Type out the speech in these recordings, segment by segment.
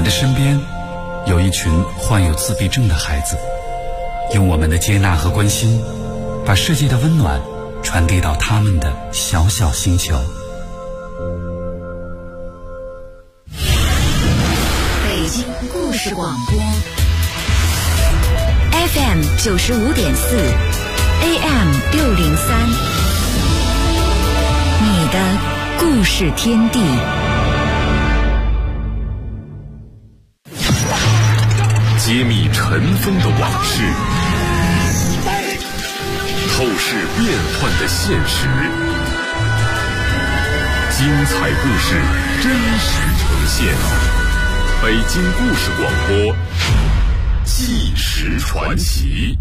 的身边有一群患有自闭症的孩子，用我们的接纳和关心，把世界的温暖传递到他们的小小星球。 北京故事广播 FM 95.4 AM 603，你的故事天地。 揭秘尘封的往事，透视变幻的现实，精彩故事真实呈现。北京故事广播，纪实传奇。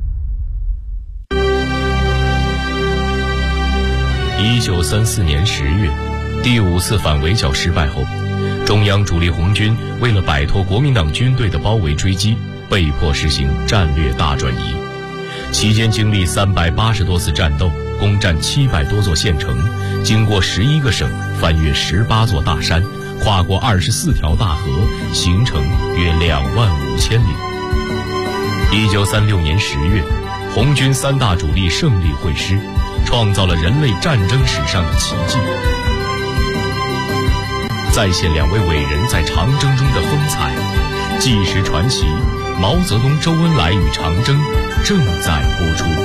1934年10月，第5次反围剿失败后，中央主力红军为了摆脱国民党军队的包围追击，被迫实行战略大转移。期间经历380多次战斗，攻占700多座县城，经过11个省，翻越18座大山，跨过24条大河，行程约25000里。1936年10月，红军3大主力胜利会师，创造了人类战争史上的奇迹。再现2位伟人在长征中的风采，纪实传奇毛泽东、周恩来与长征正在播出。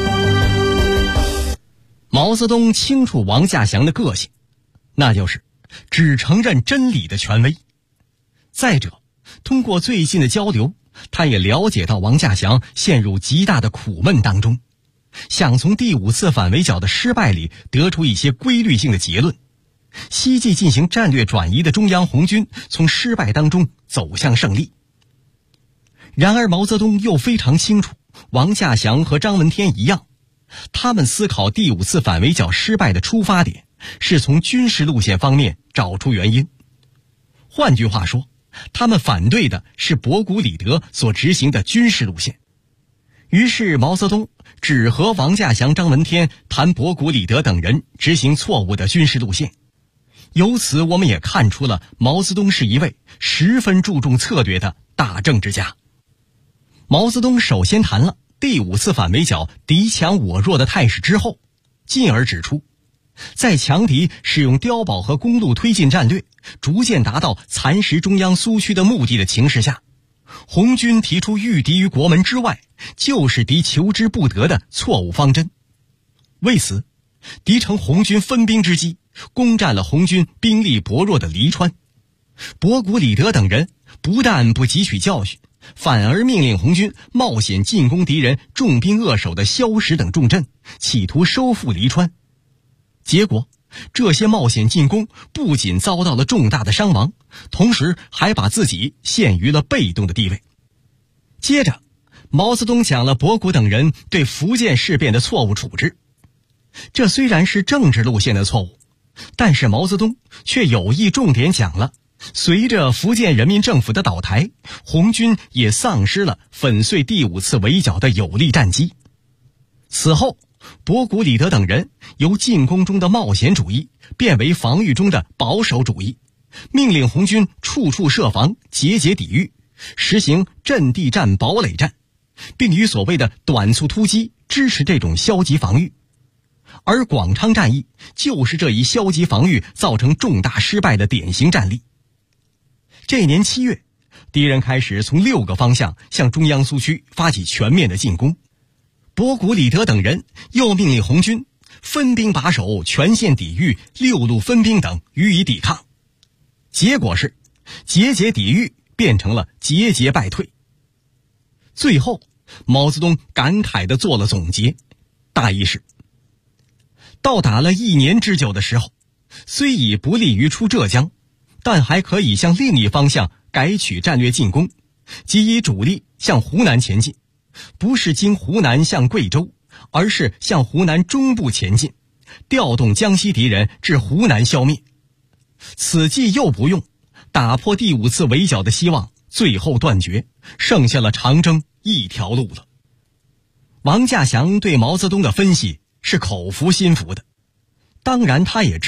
毛泽东清楚王稼祥的个性，那就是只承认真理的权威。再者，通过最近的交流，他也了解到王稼祥陷入极大的苦闷当中，想从第5次反围剿的失败里得出一些规律性的结论。希冀进行战略转移的中央红军从失败当中走向胜利。然而毛泽东又非常清楚，王稼祥和张闻天一样，他们思考第5次反围剿失败的出发点是从军事路线方面找出原因。换句话说，他们反对的是博古里德所执行的军事路线。于是毛泽东只和王稼祥、张闻天谈博古里德等人执行错误的军事路线。由此我们也看出了毛泽东是一位十分注重策略的大政治家。毛泽东首先谈了第5次反围剿敌强我弱的态势之后，进而指出，在强敌使用碉堡和公路推进战略逐渐达到蚕食中央苏区的目的的情势下，红军提出御敌于国门之外，就是敌求之不得的错误方针。为此，敌乘红军分兵之机，攻占了红军兵力薄弱的黎川。博古里德等人不但不汲取教训，反而命令红军冒险进攻敌人重兵扼守的萧石等重镇，企图收复黎川。结果，这些冒险进攻不仅遭到了重大的伤亡，同时还把自己陷于了被动的地位。接着，毛泽东讲了博古等人对福建事变的错误处置。这虽然是政治路线的错误，但是毛泽东却有意重点讲了，随着福建人民政府的倒台，红军也丧失了粉碎第5次围剿的有力战机。此后，博古里德等人由进攻中的冒险主义变为防御中的保守主义，命令红军处处设防，节节抵御，实行阵地战、堡垒战，并以所谓的短促突击支持这种消极防御。而广昌战役就是这一消极防御造成重大失败的典型战例。这年7月，敌人开始从6个方向向中央苏区发起全面的进攻。博古里德等人又命令红军分兵把守，全线抵御，6路分兵等予以抵抗。结果是节节抵御变成了节节败退。最后，毛泽东感慨地做了总结，大意是：到达了1年之久的时候，虽已不利于出浙江，但还可以向另一方向改取战略进攻，即以主力向湖南前进，不是经湖南向贵州，而是向湖南中部前进，调动江西敌人至湖南消灭。此计又不用，打破第5次围剿的希望最后断绝，剩下了长征一条路了。王稼祥对毛泽东的分析是口服心服的，当然他也知道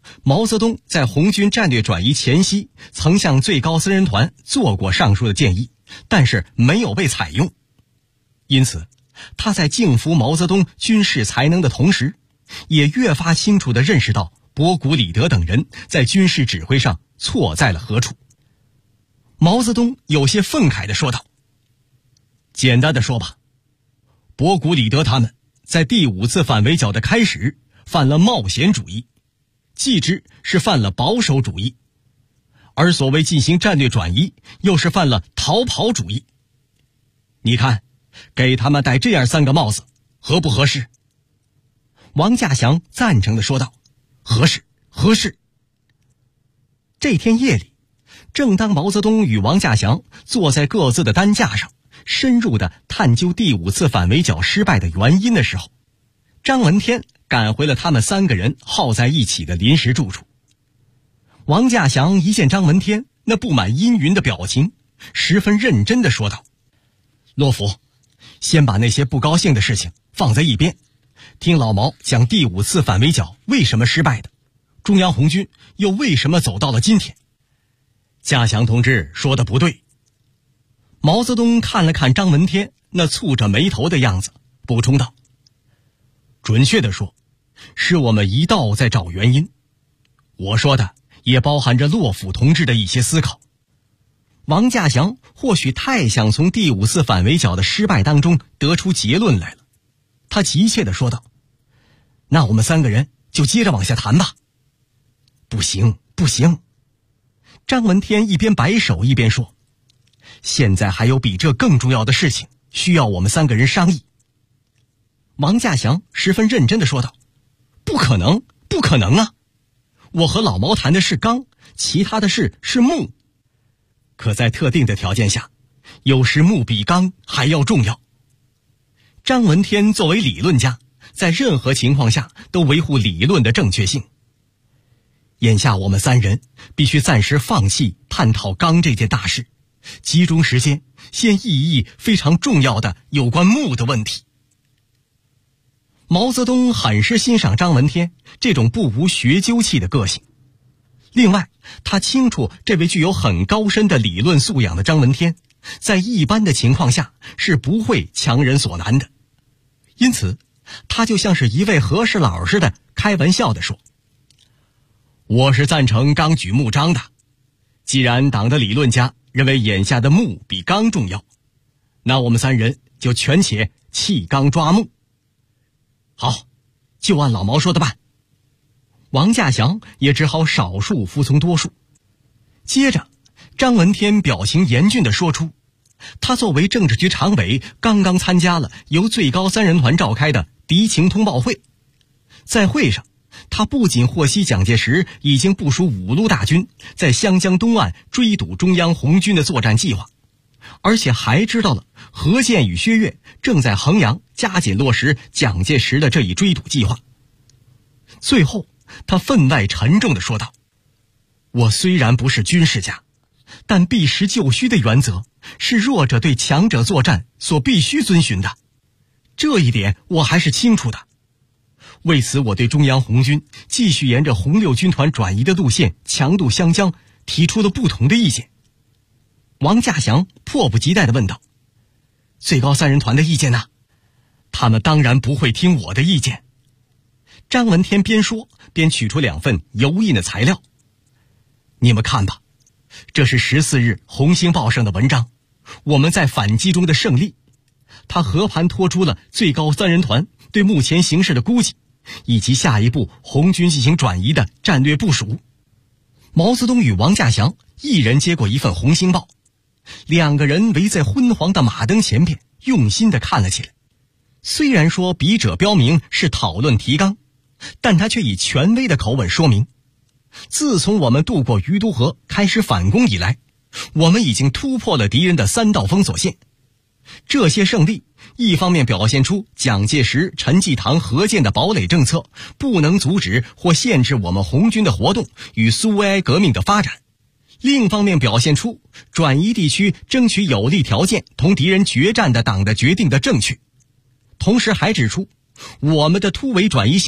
毛泽东在红军战略转移前夕曾向最高三人团做过上述的建议，但是没有被采用。因此他在敬服毛泽东军事才能的同时，也越发清楚地认识到博古、李德等人在军事指挥上错在了何处。毛泽东有些愤慨地说道：简单的说吧，博古、李德他们在第5次反围剿的开始犯了冒险主义，继之是犯了保守主义，而所谓进行战略转移又是犯了逃跑主义。你看，给他们戴这样3个帽子合不合适？王稼祥赞成地说道：合适，合适。这天夜里，正当毛泽东与王稼祥坐在各自的担架上，深入地探究第5次反围剿失败的原因的时候，张闻天赶回了他们3个人耗在一起的临时住处。王稼祥一见张闻天那布满阴云的表情，十分认真地说道：骆甫，先把那些不高兴的事情放在一边，听老毛讲第5次反围剿为什么失败的，中央红军又为什么走到了今天。稼祥同志说的不对。毛泽东看了看张闻天那蹙着眉头的样子，补充道：准确地说，是我们一道在找原因。我说的也包含着骆甫同志的一些思考。王稼祥或许太想从第5次反围剿的失败当中得出结论来了，他急切地说道：那我们3个人就接着往下谈吧。不行，不行。张闻天一边摆手一边说：现在还有比这更重要的事情需要我们3个人商议。王稼祥十分认真地说道：不可能，不可能啊！我和老毛谈的是纲，其他的事是目。可在特定的条件下，有时目比纲还要重要。张闻天作为理论家，在任何情况下都维护理论的正确性。眼下我们3人必须暂时放弃探讨纲这件大事，集中时间先议议非常重要的有关目的问题。毛泽东很是欣赏张闻天这种不无学究气的个性，另外他清楚这位具有很高深的理论素养的张闻天在一般的情况下是不会强人所难的，因此他就像是一位和事佬似的开玩笑地说：我是赞成纲举目张的，既然党的理论家认为眼下的目比纲重要，那我们3人就权且弃纲抓目。好，就按老毛说的办。王稼祥也只好少数服从多数。接着张闻天表情严峻地说出，他作为政治局常委刚刚参加了由最高3人团召开的敌情通报会，在会上他不仅获悉蒋介石已经部署5路大军在湘江东岸追堵中央红军的作战计划，而且还知道了何键与薛岳正在衡阳加紧落实蒋介石的这一追堵计划。最后他分外沉重地说道：我虽然不是军事家，但避实就虚的原则是弱者对强者作战所必须遵循的，这一点我还是清楚的。为此我对中央红军继续沿着红六军团转移的路线强渡湘江提出了不同的意见。王稼祥迫不及待地问道：最高3人团的意见呢？他们当然不会听我的意见。张闻天边说边取出2份油印的材料。你们看吧，这是14日《红星报》上的文章，我们在反击中的胜利。他和盘托出了最高3人团对目前形势的估计，以及下一步红军进行转移的战略部署。毛泽东与王稼祥一人接过一份《红星报》，2个人围在昏黄的马灯前边，用心地看了起来。虽然说笔者标明是讨论提纲，但他却以权威的口吻说明，自从我们渡过余都河开始反攻以来，我们已经突破了敌人的3道封锁线。这些胜利一方面表现出蒋介石、陈济棠、何键的堡垒政策不能阻止或限制我们红军的活动与苏维埃革命的发展，另一方面表现出转移地区争取有利条件同敌人决战的党的决定的正确。同时还指出，我们的突围转移行动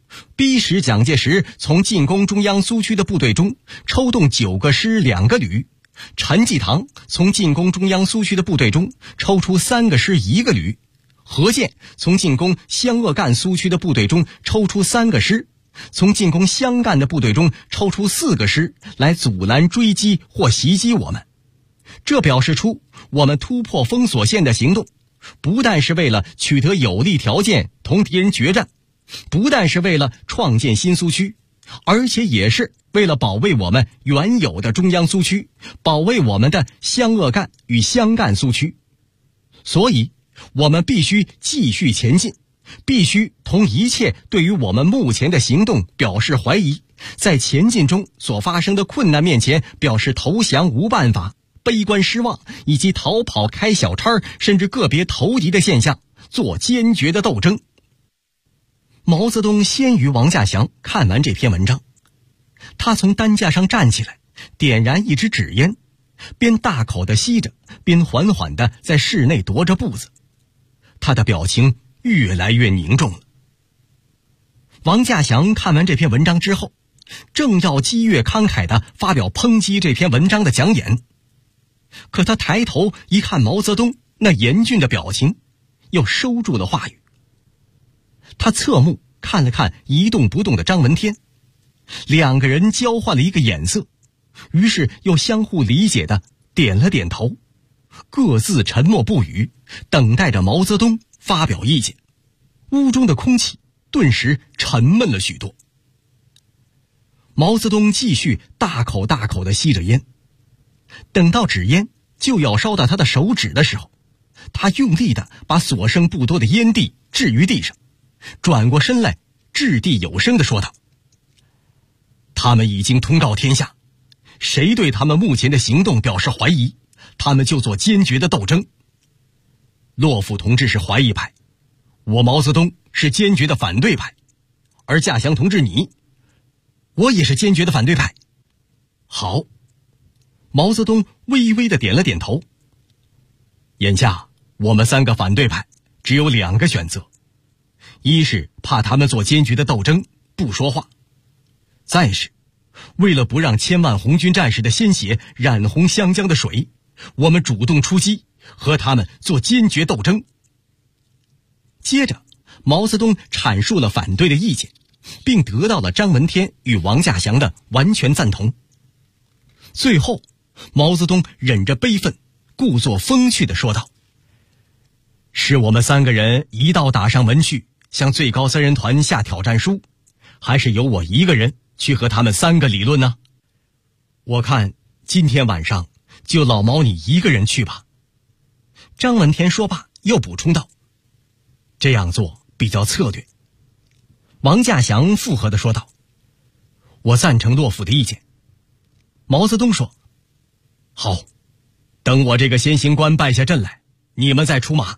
逼使蒋介石从进攻中央苏区的部队中抽动9个师2个旅，陈济棠从进攻中央苏区的部队中抽出3个师1个旅，何键从进攻湘鄂赣苏区的部队中抽出3个师，从进攻湘赣的部队中抽出4个师来阻拦追击或袭击我们。这表示出我们突破封锁线的行动，不但是为了取得有利条件同敌人决战，不但是为了创建新苏区，而且也是为了保卫我们原有的中央苏区，保卫我们的湘鄂赣与湘赣苏区。所以我们必须继续前进，必须同一切对于我们目前的行动表示怀疑，在前进中所发生的困难面前表示投降无办法、悲观失望，以及逃跑、开小差甚至个别投敌的现象做坚决的斗争。毛泽东先于王稼祥看完这篇文章，他从担架上站起来，点燃一支纸烟，边大口地吸着，边缓缓地在室内踱着步子，他的表情越来越凝重了。王稼祥看完这篇文章之后，正要激越慷慨地发表抨击这篇文章的讲演，可他抬头一看毛泽东那严峻的表情，又收住了话语。他侧目看了看一动不动的张闻天，2个人交换了一个眼色，于是又相互理解地点了点头，各自沉默不语，等待着毛泽东发表意见。屋中的空气顿时沉闷了许多。毛泽东继续大口大口地吸着烟，等到纸烟就要烧到他的手指的时候，他用力地把所剩不多的烟蒂置于地上，转过身来掷地有声地说道：他们已经通告天下，谁对他们目前的行动表示怀疑，他们就做坚决的斗争。骆甫同志是怀疑派，我毛泽东是坚决的反对派，而稼祥同志我也是坚决的反对派。好，毛泽东微微地点了点头。眼下我们3个反对派只有2个选择，一是怕他们做坚决的斗争不说话，再是为了不让千万红军战士的鲜血染红湘江的水，我们主动出击，和他们做坚决斗争。接着毛泽东阐述了反对的意见，并得到了张闻天与王稼祥的完全赞同。最后毛泽东忍着悲愤，故作风趣地说道：是我们3个人一道打上门去向最高3人团下挑战书，还是由我一个人去和他们3个理论呢？我看今天晚上就老毛你一个人去吧。张闻天说罢又补充道：这样做比较策略。王稼祥附和地说道：我赞成骆甫的意见。毛泽东说：好，等我这个先行官败下阵来，你们再出马。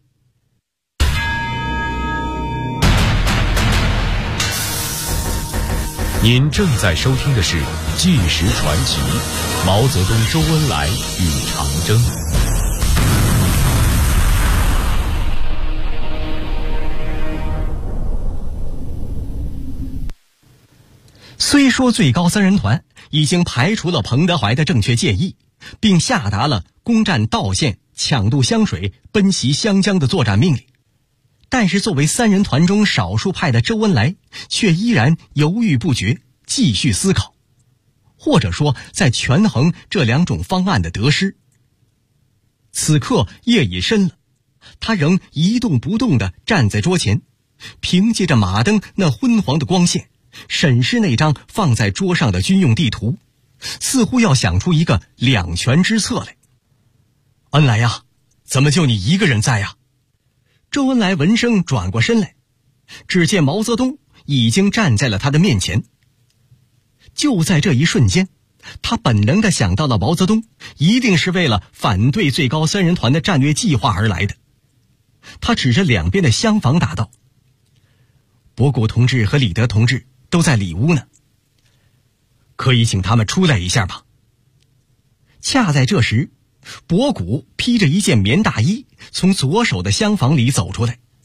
您正在收听的是《纪实传奇》，毛泽东、周恩来与长征。 虽说最高3人团已经排除了彭德怀的正确建议，并下达了攻占道县、抢渡湘水、奔袭湘江的作战命令，但是作为3人团中少数派的周恩来却依然犹豫不决，继续思考，或者说在权衡这2种方案的得失。此刻夜已深了，他仍一动不动地站在桌前，凭借着马灯那昏黄的光线，审视那张放在桌上的军用地图，似乎要想出一个两全之策来。恩来呀，怎么就你一个人在呀？周恩来闻声转过身来，只见毛泽东已经站在了他的面前。就在这一瞬间，他本能地想到了毛泽东一定是为了反对最高3人团的战略计划而来的。他指着两边的厢房答道：博古同志和李德同志都在里屋呢，可以请他们出来一下吗？恰在这时，博古披着一件棉大衣从左手的厢房里走出来，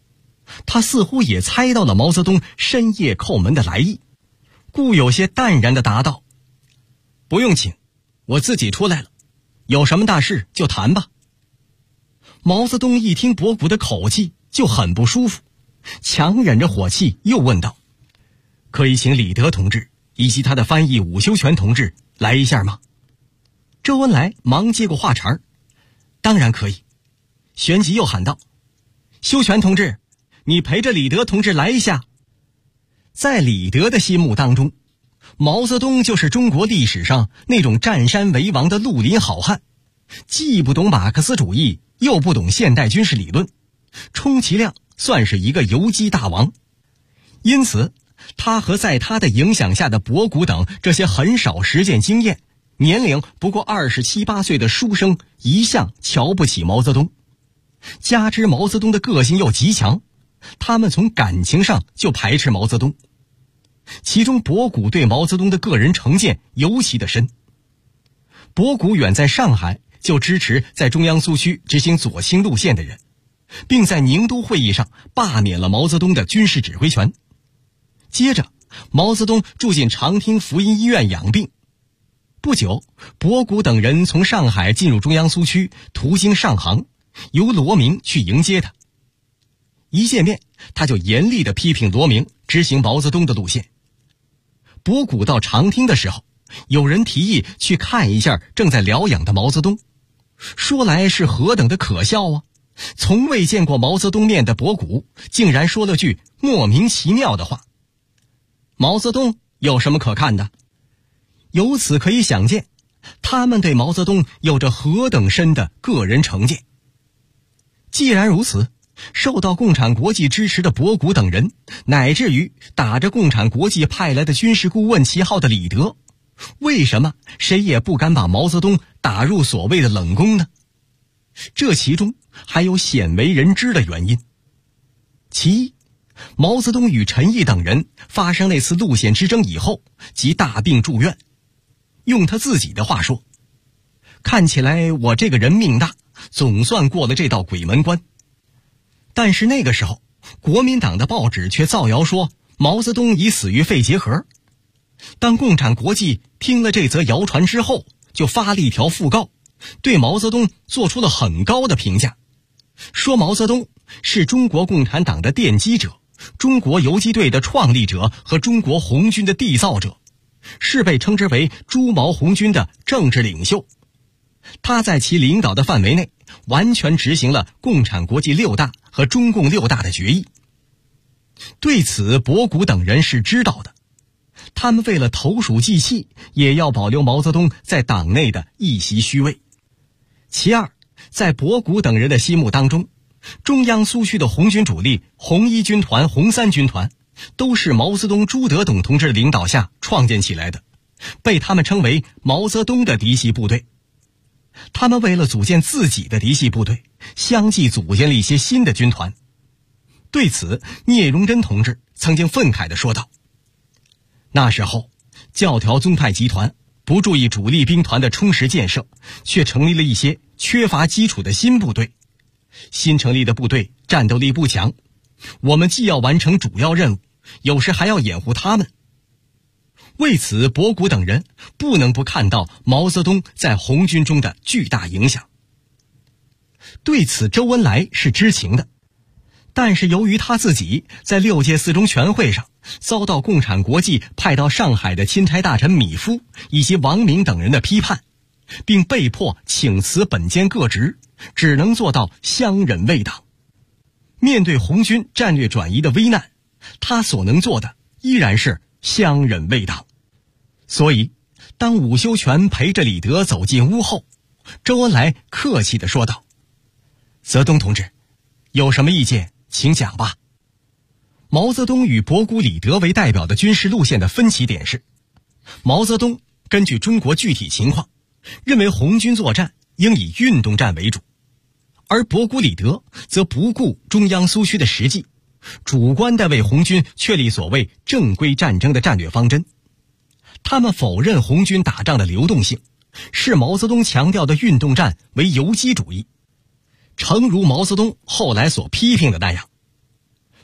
他似乎也猜到了毛泽东深夜叩门的来意，故有些淡然地答道：“不用请，我自己出来了，有什么大事就谈吧。”毛泽东一听博古的口气就很不舒服，强忍着火气又问道：“可以请李德同志以及他的翻译伍修权同志来一下吗？”周恩来忙接过话茬：“当然可以。”旋即又喊道：“修权同志，你陪着李德同志来一下。”在李德的心目当中，毛泽东就是中国历史上那种占山为王的绿林好汉，既不懂马克思主义，又不懂现代军事理论，充其量算是一个游击大王。因此他和在他的影响下的博古等这些很少实践经验、年龄不过27、8岁的书生一向瞧不起毛泽东。加之毛泽东的个性又极强，他们从感情上就排斥毛泽东。其中博古对毛泽东的个人成见尤其的深。博古远在上海就支持在中央苏区执行左倾路线的人，并在宁都会议上罢免了毛泽东的军事指挥权。接着毛泽东住进长汀福音医院养病。不久，博古等人从上海进入中央苏区，途经上杭，由罗明去迎接他。一见面，他就严厉地批评罗明执行毛泽东的路线。博古到长汀的时候，有人提议去看一下正在疗养的毛泽东，说来是何等的可笑啊！从未见过毛泽东面的博古，竟然说了句莫名其妙的话。毛泽东有什么可看的？由此可以想见，他们对毛泽东有着何等深的个人成见。既然如此，受到共产国际支持的博古等人，乃至于打着共产国际派来的军事顾问旗号的李德，为什么谁也不敢把毛泽东打入所谓的冷宫呢？这其中还有鲜为人知的原因。其一，毛泽东与陈毅等人发生那次路线之争以后，即大病住院。用他自己的话说，看起来我这个人命大，总算过了这道鬼门关。但是那个时候，国民党的报纸却造谣说毛泽东已死于肺结核。当共产国际听了这则谣传之后，就发了一条讣告，对毛泽东做出了很高的评价，说毛泽东是中国共产党的奠基者，中国游击队的创立者和中国红军的缔造者，是被称之为朱毛红军的政治领袖。他在其领导的范围内完全执行了共产国际6大和中共6大的决议。对此博古等人是知道的，他们为了投鼠忌器，也要保留毛泽东在党内的一席虚位。其二，在博古等人的心目当中，中央苏区的红军主力红一军团、红三军团都是毛泽东、朱德等同志的领导下创建起来的，被他们称为毛泽东的嫡系部队。他们为了组建自己的嫡系部队，相继组建了一些新的军团。对此，聂荣臻同志曾经愤慨地说道：“那时候，教条宗派集团不注意主力兵团的充实建设，却成立了一些缺乏基础的新部队。新成立的部队战斗力不强，我们既要完成主要任务，有时还要掩护他们。”为此，博古等人不能不看到毛泽东在红军中的巨大影响。对此，周恩来是知情的，但是由于他自己在6届4中全会上遭到共产国际派到上海的钦差大臣米夫以及王明等人的批判，并被迫请辞本兼各职，只能做到相忍为党。面对红军战略转移的危难，他所能做的依然是相忍为党。所以当伍修权陪着李德走进屋后，周恩来客气地说道：“泽东同志，有什么意见请讲吧。”毛泽东与博古、李德为代表的军事路线的分歧点是，毛泽东根据中国具体情况，认为红军作战应以运动战为主，而博古、李德则不顾中央苏区的实际，主观地为红军确立所谓正规战争的战略方针。他们否认红军打仗的流动性，视毛泽东强调的运动战为游击主义。诚如毛泽东后来所批评的那样，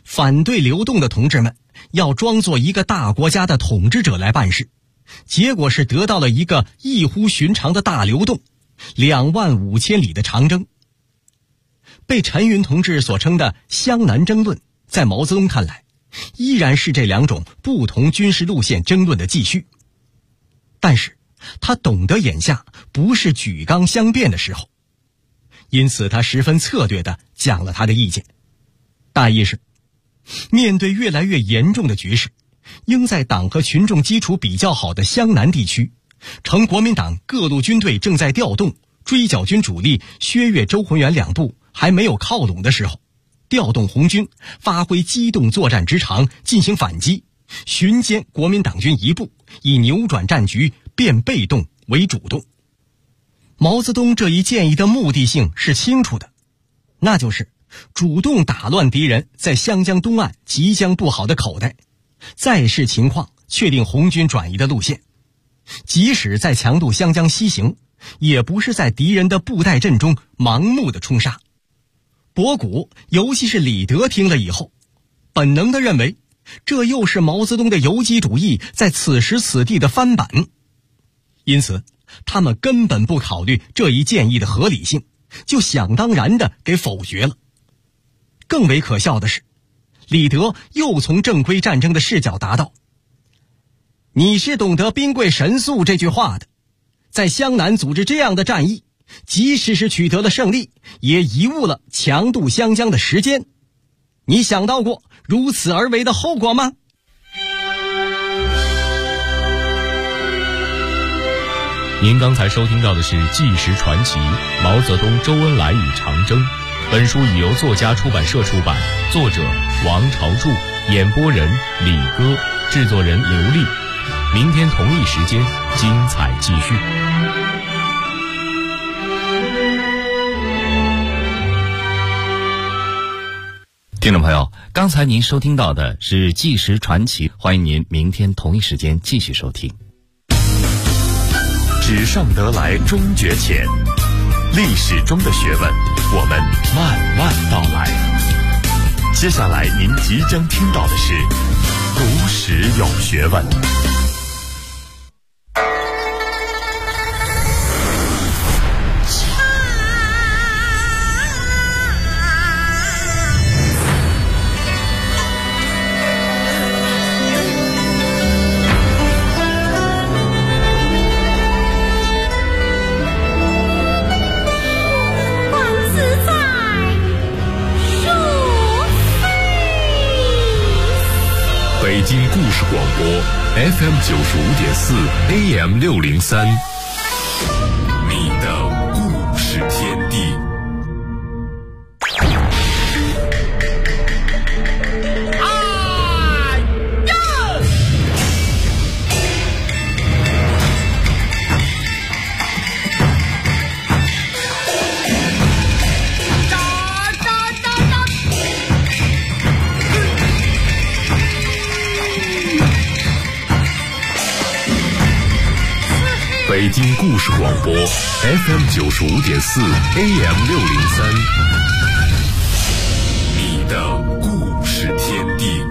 反对流动的同志们要装作一个大国家的统治者来办事，结果是得到了一个异乎寻常的大流动，25000里的长征。被陈云同志所称的湘南争论，在毛泽东看来依然是这两种不同军事路线争论的继续，但是他懂得眼下不是举纲相辩的时候，因此他十分策略地讲了他的意见，大意是面对越来越严重的局势，应在党和群众基础比较好的湘南地区，趁国民党各路军队正在调动，追剿军主力薛岳、周浑元两部还没有靠拢的时候，调动红军发挥机动作战之长进行反击，巡歼国民党军一部，以扭转战局，变被动为主动。毛泽东这一建议的目的性是清楚的，那就是主动打乱敌人在湘江东岸即将布好的口袋，再视情况确定红军转移的路线，即使在强渡湘江西行，也不是在敌人的布袋阵中盲目的冲杀。博古尤其是李德听了以后，本能地认为这又是毛泽东的游击主义在此时此地的翻版，因此他们根本不考虑这一建议的合理性，就想当然地给否决了。更为可笑的是，李德又从正规战争的视角答道：你是懂得兵贵神速这句话的，在湘南组织这样的战役，即使是取得了胜利，也贻误了强渡湘江的时间。你想到过如此而为的后果吗？ 您刚才收听到的是《纪实传奇：毛泽东、周恩来与长征》。本书已由作家出版社出版，作者王朝柱，演播人李歌，制作人刘丽。明天同一时间，精彩继续。 听众朋友，刚才您收听到的是《纪实传奇》，欢迎您明天同一时间继续收听。 纸上得来终觉浅，历史中的学问，我们慢慢道来。接下来您即将听到的是读史有学问。北京故事广播 FM 95.4 AM 603，你的故事天地。北京故事广播 FM 95.4 AM 603，你的故事天地。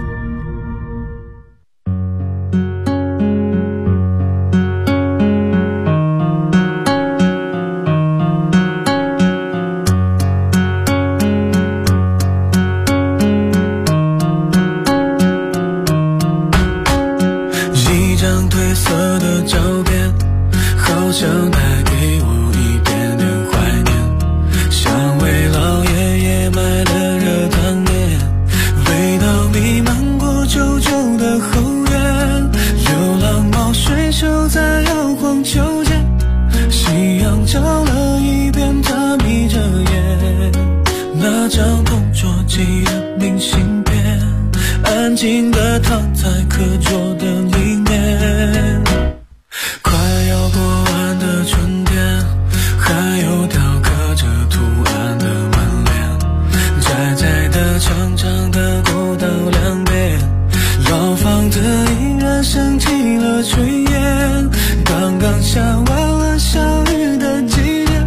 一张褪色的照片，好像带给我一点点怀念，像为老爷爷买的热汤面，味道弥漫过旧旧的后院，流浪猫睡熟在摇晃秋千，夕阳照了一遍，它眯着眼，那张同桌寄的明信片，安静地躺在课桌的里面。快要过完的春天，还有雕刻着图案的门帘，窄窄的长长的过道两边，老房子依然升起了炊烟，刚刚下完了小雨的季节，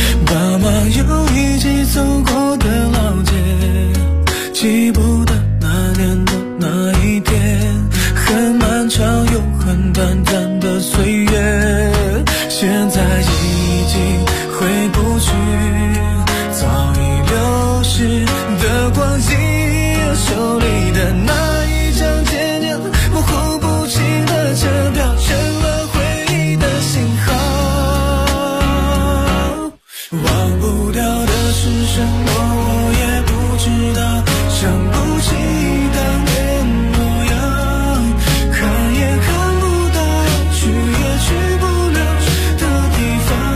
爸妈又一起走过的老街，记不得那忘不掉的是什么，我也不知道，想不起当年模样，看也看不到，去也去不了的地方，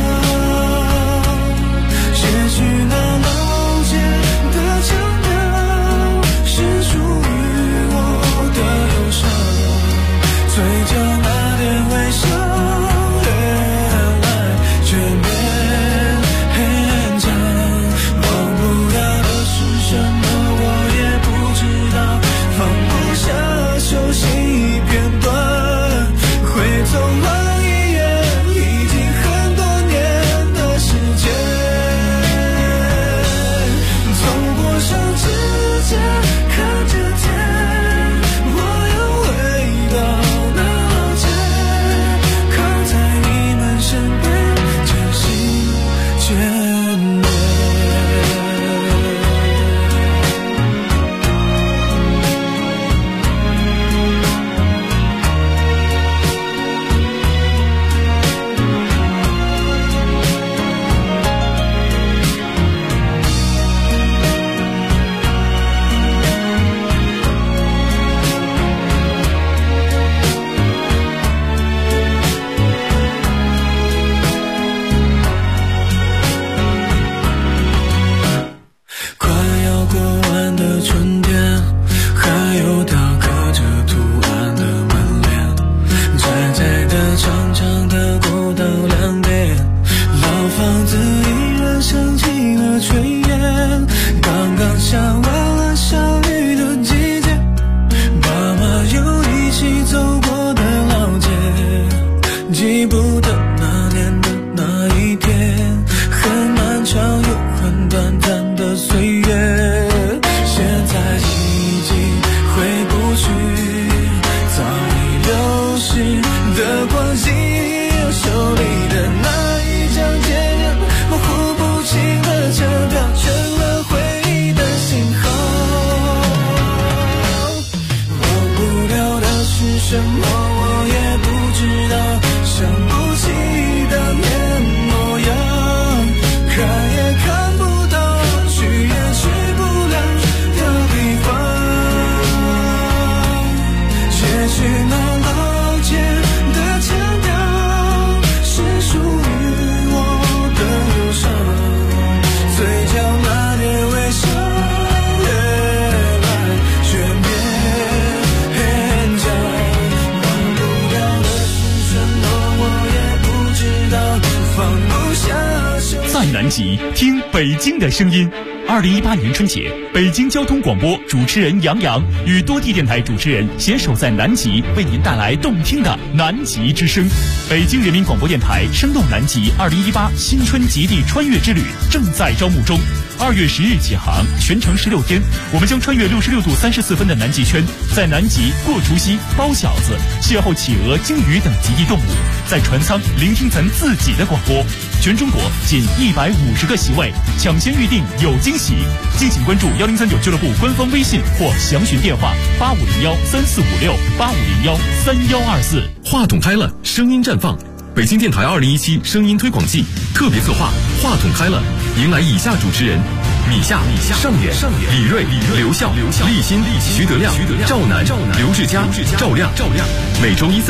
也许那老街的腔调是属于我的忧伤，嘴角那点微笑听北京的声音。2018年春节，北京交通广播主持人杨洋与多地电台主持人携手在南极，为您带来动听的南极之声。北京人民广播电台声动南极2018新春极地穿越之旅正在招募中，2月10日起航，全程16天，我们将穿越66度34分的南极圈，在南极过除夕、包饺子，邂逅企鹅、鲸鱼等极地动物，在船舱聆听咱自己的广播。全中国仅150个席位，抢先预定有惊喜。敬请关注1039俱乐部官方微信或详询电话8501-3456、8501-3124。 话筒开了，声音绽放。北京电台2017声音推广季特别策划话筒开了，迎来以下主持人：米夏、上演、李锐、刘笑、立新、徐德亮、赵楠、刘志佳、赵亮。每周一